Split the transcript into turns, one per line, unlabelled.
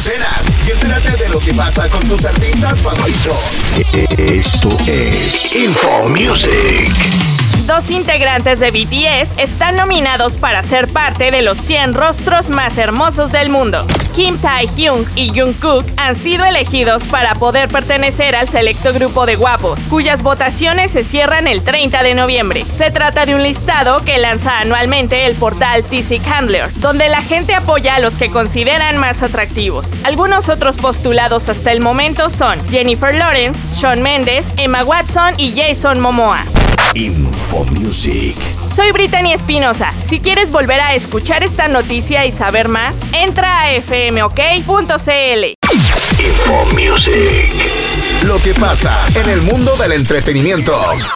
antenas y entérate de lo que pasa con tus artistas favoritos. Esto es Info Music.
Dos integrantes de BTS están nominados para ser parte de los 100 rostros más hermosos del mundo. Kim Taehyung y Jungkook han sido elegidos para poder pertenecer al selecto grupo de guapos, cuyas votaciones se cierran el 30 de noviembre. Se trata de un listado que lanza anualmente el portal Physics Handler, donde la gente apoya a los que consideran más atractivos. Algunos otros postulados hasta el momento son Jennifer Lawrence, Shawn Mendes, Emma Watson y Jason Momoa.
Info Music.
Soy Brittany Espinosa. Si quieres volver a escuchar esta noticia y saber más, entra a fmok.cl.
Info Music. Lo que pasa en el mundo del entretenimiento.